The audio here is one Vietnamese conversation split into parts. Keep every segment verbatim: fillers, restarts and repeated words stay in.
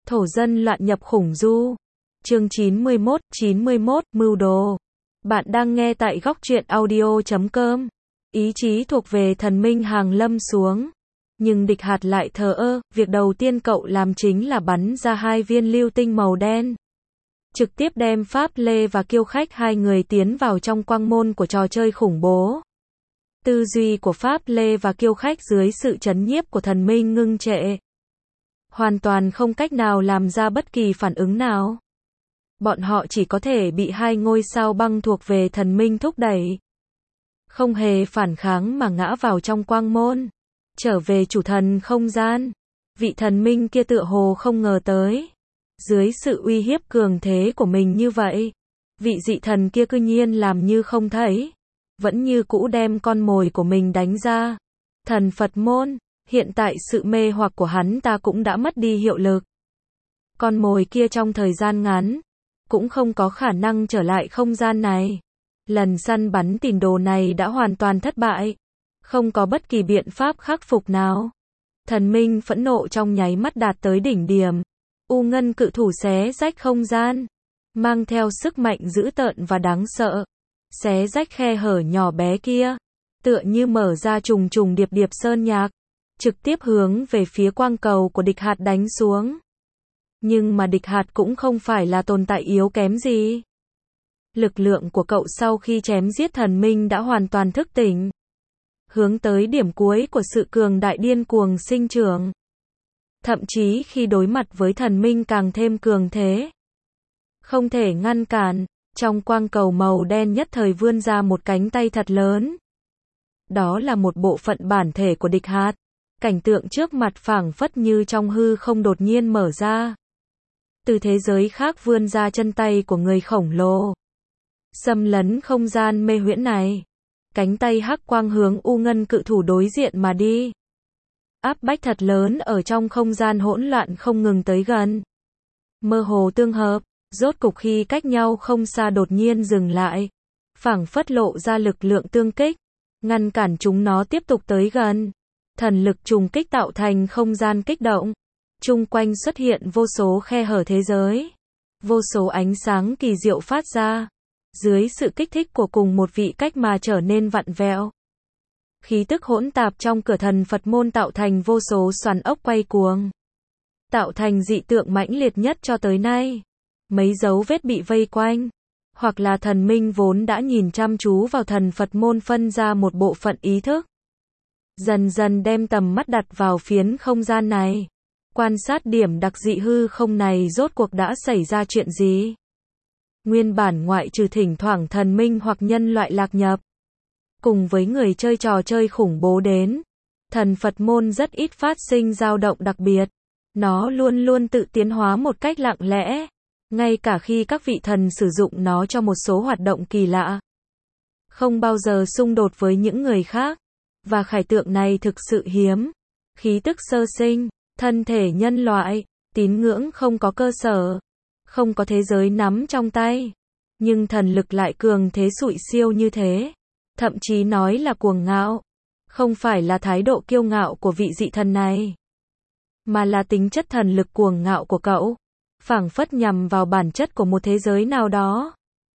Thổ dân loạn nhập khủng du. Chương chín mươi mốt, chín mươi mốt, mưu đồ. Bạn đang nghe tại góc truyện audio chấm com. Ý chí thuộc về thần minh hàng lâm xuống. Nhưng địch hạt lại thờ ơ, việc đầu tiên cậu làm chính là bắn ra hai viên lưu tinh màu đen. Trực tiếp đem Pháp Lê và Kiêu Khách hai người tiến vào trong quang môn của trò chơi khủng bố. Tư duy của Pháp Lê và Kiêu Khách dưới sự trấn nhiếp của thần minh ngưng trệ. Hoàn toàn không cách nào làm ra bất kỳ phản ứng nào. Bọn họ chỉ có thể bị hai ngôi sao băng thuộc về thần minh thúc đẩy. Không hề phản kháng mà ngã vào trong quang môn. Trở về chủ thần không gian. Vị thần minh kia tựa hồ không ngờ tới. Dưới sự uy hiếp cường thế của mình như vậy, vị dị thần kia cư nhiên làm như không thấy. Vẫn như cũ đem con mồi của mình đánh ra. Thần Phật môn, hiện tại sự mê hoặc của hắn ta cũng đã mất đi hiệu lực. Con mồi kia trong thời gian ngắn, cũng không có khả năng trở lại không gian này. Lần săn bắn tín đồ này đã hoàn toàn thất bại. Không có bất kỳ biện pháp khắc phục nào. Thần minh phẫn nộ trong nháy mắt đạt tới đỉnh điểm. U ngân cự thủ xé rách không gian. Mang theo sức mạnh dữ tợn và đáng sợ. Xé rách khe hở nhỏ bé kia. Tựa như mở ra trùng trùng điệp điệp sơn nhạc. Trực tiếp hướng về phía quang cầu của địch hạt đánh xuống. Nhưng mà địch hạt cũng không phải là tồn tại yếu kém gì. Lực lượng của cậu sau khi chém giết thần minh đã hoàn toàn thức tỉnh. Hướng tới điểm cuối của sự cường đại điên cuồng sinh trưởng. Thậm chí khi đối mặt với thần minh càng thêm cường thế. Không thể ngăn cản, trong quang cầu màu đen nhất thời vươn ra một cánh tay thật lớn. Đó là một bộ phận bản thể của địch hạt. Cảnh tượng trước mặt phảng phất như trong hư không đột nhiên mở ra. Từ thế giới khác vươn ra chân tay của người khổng lồ. Xâm lấn không gian mê huyễn này. Cánh tay hắc quang hướng u ngân cự thủ đối diện mà đi. Áp bách thật lớn ở trong không gian hỗn loạn không ngừng tới gần. Mơ hồ tương hợp, rốt cục khi cách nhau không xa đột nhiên dừng lại. Phảng phất lộ ra lực lượng tương kích. Ngăn cản chúng nó tiếp tục tới gần. Thần lực trùng kích tạo thành không gian kích động. Chung quanh xuất hiện vô số khe hở thế giới. Vô số ánh sáng kỳ diệu phát ra. Dưới sự kích thích của cùng một vị cách mà trở nên vặn vẹo. Khí tức hỗn tạp trong cửa thần Phật môn tạo thành vô số xoắn ốc quay cuồng. Tạo thành dị tượng mãnh liệt nhất cho tới nay. Mấy dấu vết bị vây quanh. Hoặc là thần minh vốn đã nhìn chăm chú vào thần Phật môn phân ra một bộ phận ý thức. Dần dần đem tầm mắt đặt vào phiến không gian này. Quan sát điểm đặc dị hư không này rốt cuộc đã xảy ra chuyện gì. Nguyên bản ngoại trừ thỉnh thoảng thần minh hoặc nhân loại lạc nhập. Cùng với người chơi trò chơi khủng bố đến. Thần Phật môn rất ít phát sinh dao động đặc biệt. Nó luôn luôn tự tiến hóa một cách lặng lẽ. Ngay cả khi các vị thần sử dụng nó cho một số hoạt động kỳ lạ. Không bao giờ xung đột với những người khác. Và khải tượng này thực sự hiếm. Khí tức sơ sinh, thân thể nhân loại, tín ngưỡng không có cơ sở. Không có thế giới nắm trong tay. Nhưng thần lực lại cường thế sụi siêu như thế. Thậm chí nói là cuồng ngạo. Không phải là thái độ kiêu ngạo của vị dị thần này. Mà là tính chất thần lực cuồng ngạo của cậu. Phảng phất nhằm vào bản chất của một thế giới nào đó.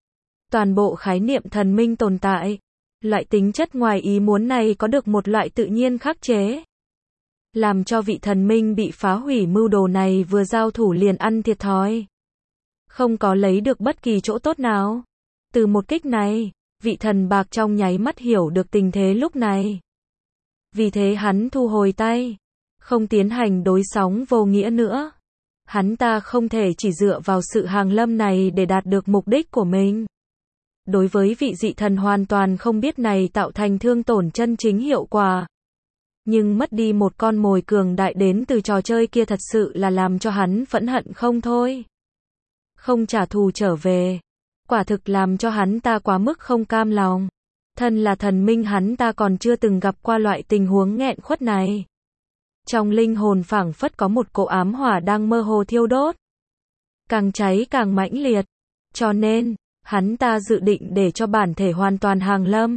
Toàn bộ khái niệm thần minh tồn tại. Loại tính chất ngoài ý muốn này có được một loại tự nhiên khắc chế. Làm cho vị thần minh bị phá hủy mưu đồ này vừa giao thủ liền ăn thiệt thòi. Không có lấy được bất kỳ chỗ tốt nào. Từ một kích này, vị thần bạc trong nháy mắt hiểu được tình thế lúc này. Vì thế hắn thu hồi tay. Không tiến hành đối sóng vô nghĩa nữa. Hắn ta không thể chỉ dựa vào sự hàng lâm này để đạt được mục đích của mình. Đối với vị dị thần hoàn toàn không biết này tạo thành thương tổn chân chính hiệu quả. Nhưng mất đi một con mồi cường đại đến từ trò chơi kia thật sự là làm cho hắn phẫn hận không thôi. Không trả thù trở về. Quả thực làm cho hắn ta quá mức không cam lòng. Thân là thần minh hắn ta còn chưa từng gặp qua loại tình huống nghẹn khuất này. Trong linh hồn phảng phất có một cỗ ám hỏa đang mơ hồ thiêu đốt. Càng cháy càng mãnh liệt. Cho nên, hắn ta dự định để cho bản thể hoàn toàn hàng lâm.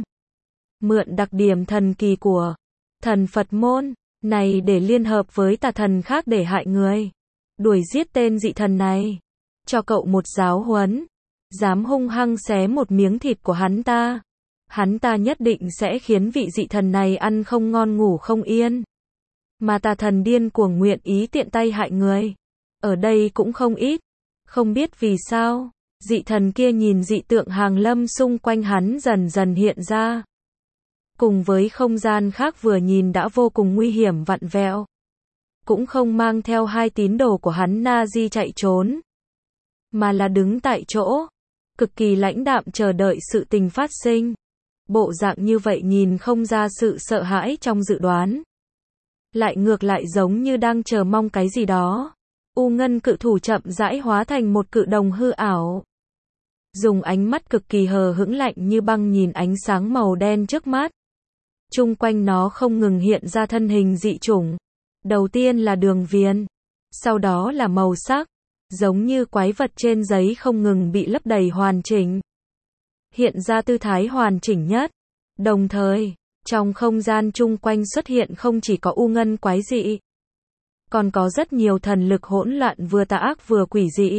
Mượn đặc điểm thần kỳ của thần Phật môn này để liên hợp với tà thần khác để hại người. đuổi giết tên dị thần này, cho cậu một giáo huấn, dám hung hăng xé một miếng thịt của hắn ta, hắn ta nhất định sẽ khiến vị dị thần này ăn không ngon ngủ không yên. Mà tà thần điên cuồng nguyện ý tiện tay hại người, ở đây cũng không ít, không biết vì sao, dị thần kia nhìn dị tượng hàng lâm xung quanh hắn dần dần hiện ra. Cùng với không gian khác vừa nhìn đã vô cùng nguy hiểm vặn vẹo. Cũng không mang theo hai tín đồ của hắn Nazi chạy trốn, mà là đứng tại chỗ, cực kỳ lãnh đạm chờ đợi sự tình phát sinh. Bộ dạng như vậy nhìn không ra sự sợ hãi trong dự đoán, lại ngược lại giống như đang chờ mong cái gì đó. U ngân cự thủ chậm rãi hóa thành một cự đồng hư ảo, dùng ánh mắt cực kỳ hờ hững lạnh như băng nhìn ánh sáng màu đen trước mắt. Chung quanh nó không ngừng hiện ra thân hình dị chủng. Đầu tiên là đường viền, sau đó là màu sắc, giống như quái vật trên giấy không ngừng bị lấp đầy hoàn chỉnh. Hiện ra tư thái hoàn chỉnh nhất. Đồng thời, trong không gian chung quanh xuất hiện không chỉ có u ngân quái dị, còn có rất nhiều thần lực hỗn loạn vừa tà ác vừa quỷ dị.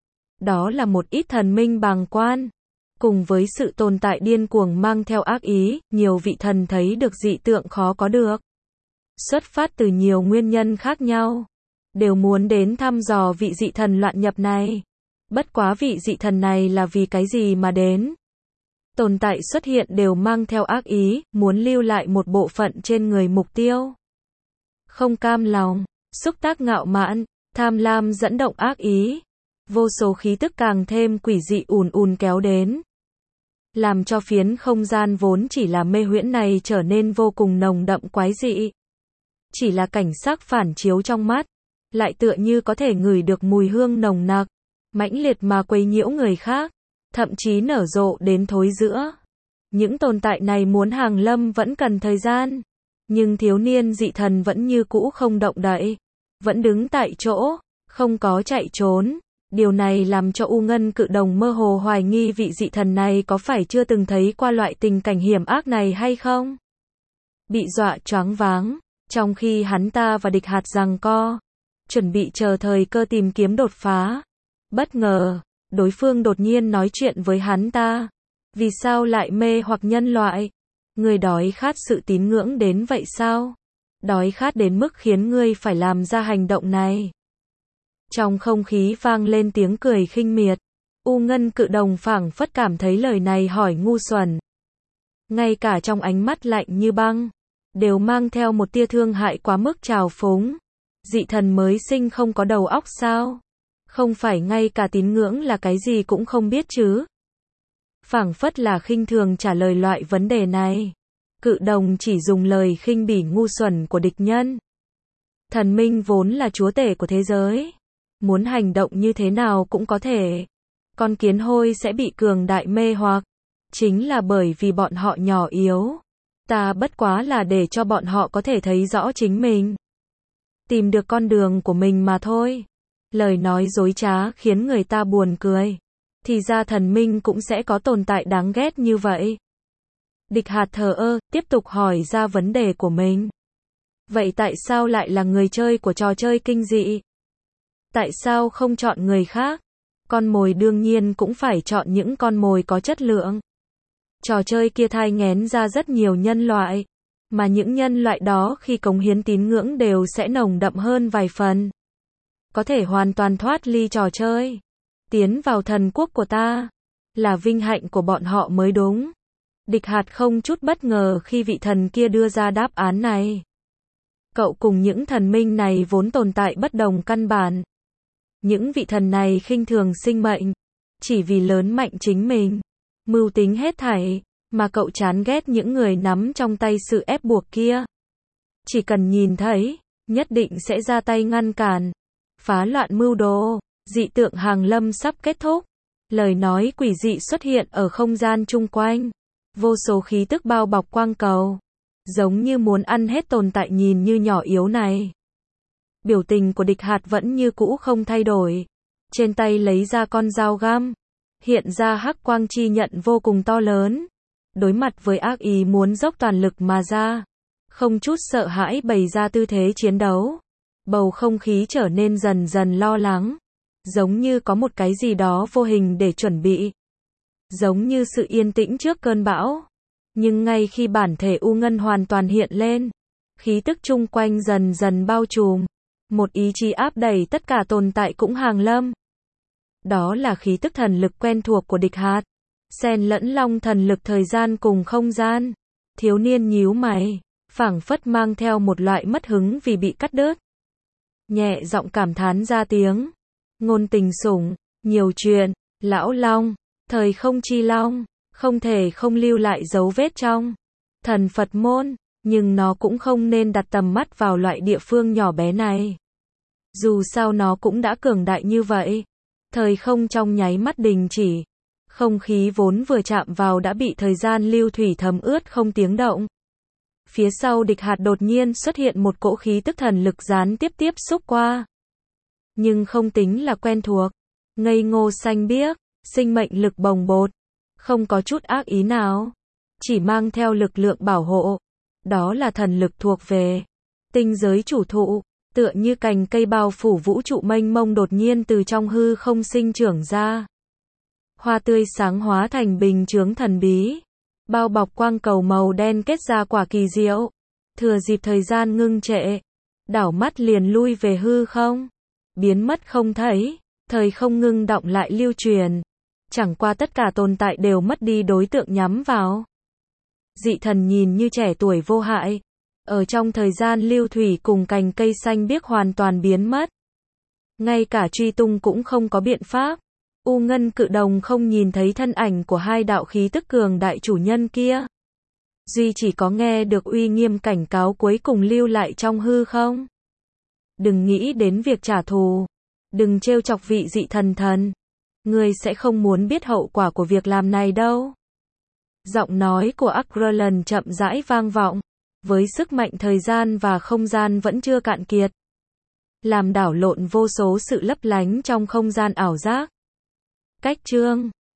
Đó là một ít thần minh bàng quan, cùng với sự tồn tại điên cuồng mang theo ác ý, nhiều vị thần thấy được dị tượng khó có được. Xuất phát từ nhiều nguyên nhân khác nhau, đều muốn đến thăm dò vị dị thần loạn nhập này. Bất quá vị dị thần này là vì cái gì mà đến? Tồn tại xuất hiện đều mang theo ác ý, muốn lưu lại một bộ phận trên người mục tiêu. Không cam lòng, xúc tác ngạo mạn, tham lam dẫn động ác ý. Vô số khí tức càng thêm quỷ dị ùn ùn kéo đến, làm cho phiến không gian vốn chỉ là mê huyễn này trở nên vô cùng nồng đậm quái dị. Chỉ là cảnh sắc phản chiếu trong mắt, lại tựa như có thể ngửi được mùi hương nồng nặc, mãnh liệt mà quấy nhiễu người khác, thậm chí nở rộ đến thối rữa. Những tồn tại này muốn hàng lâm vẫn cần thời gian, nhưng thiếu niên dị thần vẫn như cũ không động đậy, vẫn đứng tại chỗ, không có chạy trốn. Điều này làm cho U Ngân cự đồng mơ hồ hoài nghi vị dị thần này có phải chưa từng thấy qua loại tình cảnh hiểm ác này hay không. Bị dọa choáng váng, trong khi hắn ta và địch hạt giằng co, chuẩn bị chờ thời cơ tìm kiếm đột phá. Bất ngờ, đối phương đột nhiên nói chuyện với hắn ta. Vì sao lại mê hoặc nhân loại? Người đói khát sự tín ngưỡng đến vậy sao? Đói khát đến mức khiến ngươi phải làm ra hành động này. Trong không khí vang lên tiếng cười khinh miệt. U Ngân cự đồng phảng phất cảm thấy lời này hỏi ngu xuẩn. Ngay cả trong ánh mắt lạnh như băng, đều mang theo một tia thương hại quá mức trào phúng. Dị thần mới sinh không có đầu óc sao? Không phải ngay cả tín ngưỡng là cái gì cũng không biết chứ? Phảng phất là khinh thường trả lời loại vấn đề này. Cự đồng chỉ dùng lời khinh bỉ ngu xuẩn của địch nhân. Thần minh vốn là chúa tể của thế giới, muốn hành động như thế nào cũng có thể. Con kiến hôi sẽ bị cường đại mê hoặc, chính là bởi vì bọn họ nhỏ yếu. Ta bất quá là để cho bọn họ có thể thấy rõ chính mình, tìm được con đường của mình mà thôi. Lời nói dối trá khiến người ta buồn cười. Thì ra thần minh cũng sẽ có tồn tại đáng ghét như vậy. Địch hạt thờ ơ, tiếp tục hỏi ra vấn đề của mình. Vậy tại sao lại là người chơi của trò chơi kinh dị? Tại sao không chọn người khác? Con mồi đương nhiên cũng phải chọn những con mồi có chất lượng. Trò chơi kia thai nghén ra rất nhiều nhân loại, mà những nhân loại đó khi cống hiến tín ngưỡng đều sẽ nồng đậm hơn vài phần. Có thể hoàn toàn thoát ly trò chơi, tiến vào thần quốc của ta, là vinh hạnh của bọn họ mới đúng. Địch hạt không chút bất ngờ khi vị thần kia đưa ra đáp án này. Cậu cùng những thần minh này vốn tồn tại bất đồng căn bản. Những vị thần này khinh thường sinh mệnh, chỉ vì lớn mạnh chính mình, mưu tính hết thảy, mà cậu chán ghét những người nắm trong tay sự ép buộc kia. Chỉ cần nhìn thấy, nhất định sẽ ra tay ngăn cản, phá loạn mưu đồ. Dị tượng hàng lâm sắp kết thúc. Lời nói quỷ dị xuất hiện ở không gian chung quanh. Vô số khí tức bao bọc quang cầu, giống như muốn ăn hết tồn tại nhìn như nhỏ yếu này. Biểu tình của địch hạt vẫn như cũ không thay đổi. Trên tay lấy ra con dao găm, hiện ra hắc quang chi nhận vô cùng to lớn. Đối mặt với ác ý muốn dốc toàn lực mà ra, không chút sợ hãi bày ra tư thế chiến đấu. Bầu không khí trở nên dần dần lo lắng. Giống như có một cái gì đó vô hình để chuẩn bị. Giống như sự yên tĩnh trước cơn bão. Nhưng ngay khi bản thể U Ngân hoàn toàn hiện lên, khí tức chung quanh dần dần bao trùm. Một ý chí áp đẩy tất cả tồn tại cũng hàng lâm. Đó là khí tức thần lực quen thuộc của địch hạt. Xen lẫn long thần lực thời gian cùng không gian. Thiếu niên nhíu mày, phảng phất mang theo một loại mất hứng vì bị cắt đứt. Nhẹ giọng cảm thán ra tiếng. Ngôn tình sủng, nhiều chuyện, lão long, thời không chi long, không thể không lưu lại dấu vết trong thần Phật môn, nhưng nó cũng không nên đặt tầm mắt vào loại địa phương nhỏ bé này. Dù sao nó cũng đã cường đại như vậy. Thời không trong nháy mắt đình chỉ. Không khí vốn vừa chạm vào đã bị thời gian lưu thủy thấm ướt không tiếng động. Phía sau địch hạt đột nhiên xuất hiện một cỗ khí tức thần lực gián tiếp tiếp xúc qua. Nhưng không tính là quen thuộc. Ngây ngô xanh biếc, sinh mệnh lực bồng bột. Không có chút ác ý nào. Chỉ mang theo lực lượng bảo hộ. Đó là thần lực thuộc về tinh giới chủ thụ. Tựa như cành cây bao phủ vũ trụ mênh mông đột nhiên từ trong hư không sinh trưởng ra. Hoa tươi sáng hóa thành bình chướng thần bí. Bao bọc quang cầu màu đen kết ra quả kỳ diệu. Thừa dịp thời gian ngưng trệ. Đảo mắt liền lui về hư không. Biến mất không thấy. Thời không ngưng động lại lưu truyền. Chẳng qua tất cả tồn tại đều mất đi đối tượng nhắm vào. Dị thần nhìn như trẻ tuổi vô hại. Ở trong thời gian lưu thủy cùng cành cây xanh biếc hoàn toàn biến mất. Ngay cả truy tung cũng không có biện pháp. U Ngân cự đồng không nhìn thấy thân ảnh của hai đạo khí tức cường đại chủ nhân kia. Duy chỉ có nghe được uy nghiêm cảnh cáo cuối cùng lưu lại trong hư không. Đừng nghĩ đến việc trả thù. Đừng trêu chọc vị dị thần thần. Ngươi sẽ không muốn biết hậu quả của việc làm này đâu. Giọng nói của Akralan chậm rãi vang vọng. Với sức mạnh thời gian và không gian vẫn chưa cạn kiệt. Làm đảo lộn vô số sự lấp lánh trong không gian ảo giác. Cách chương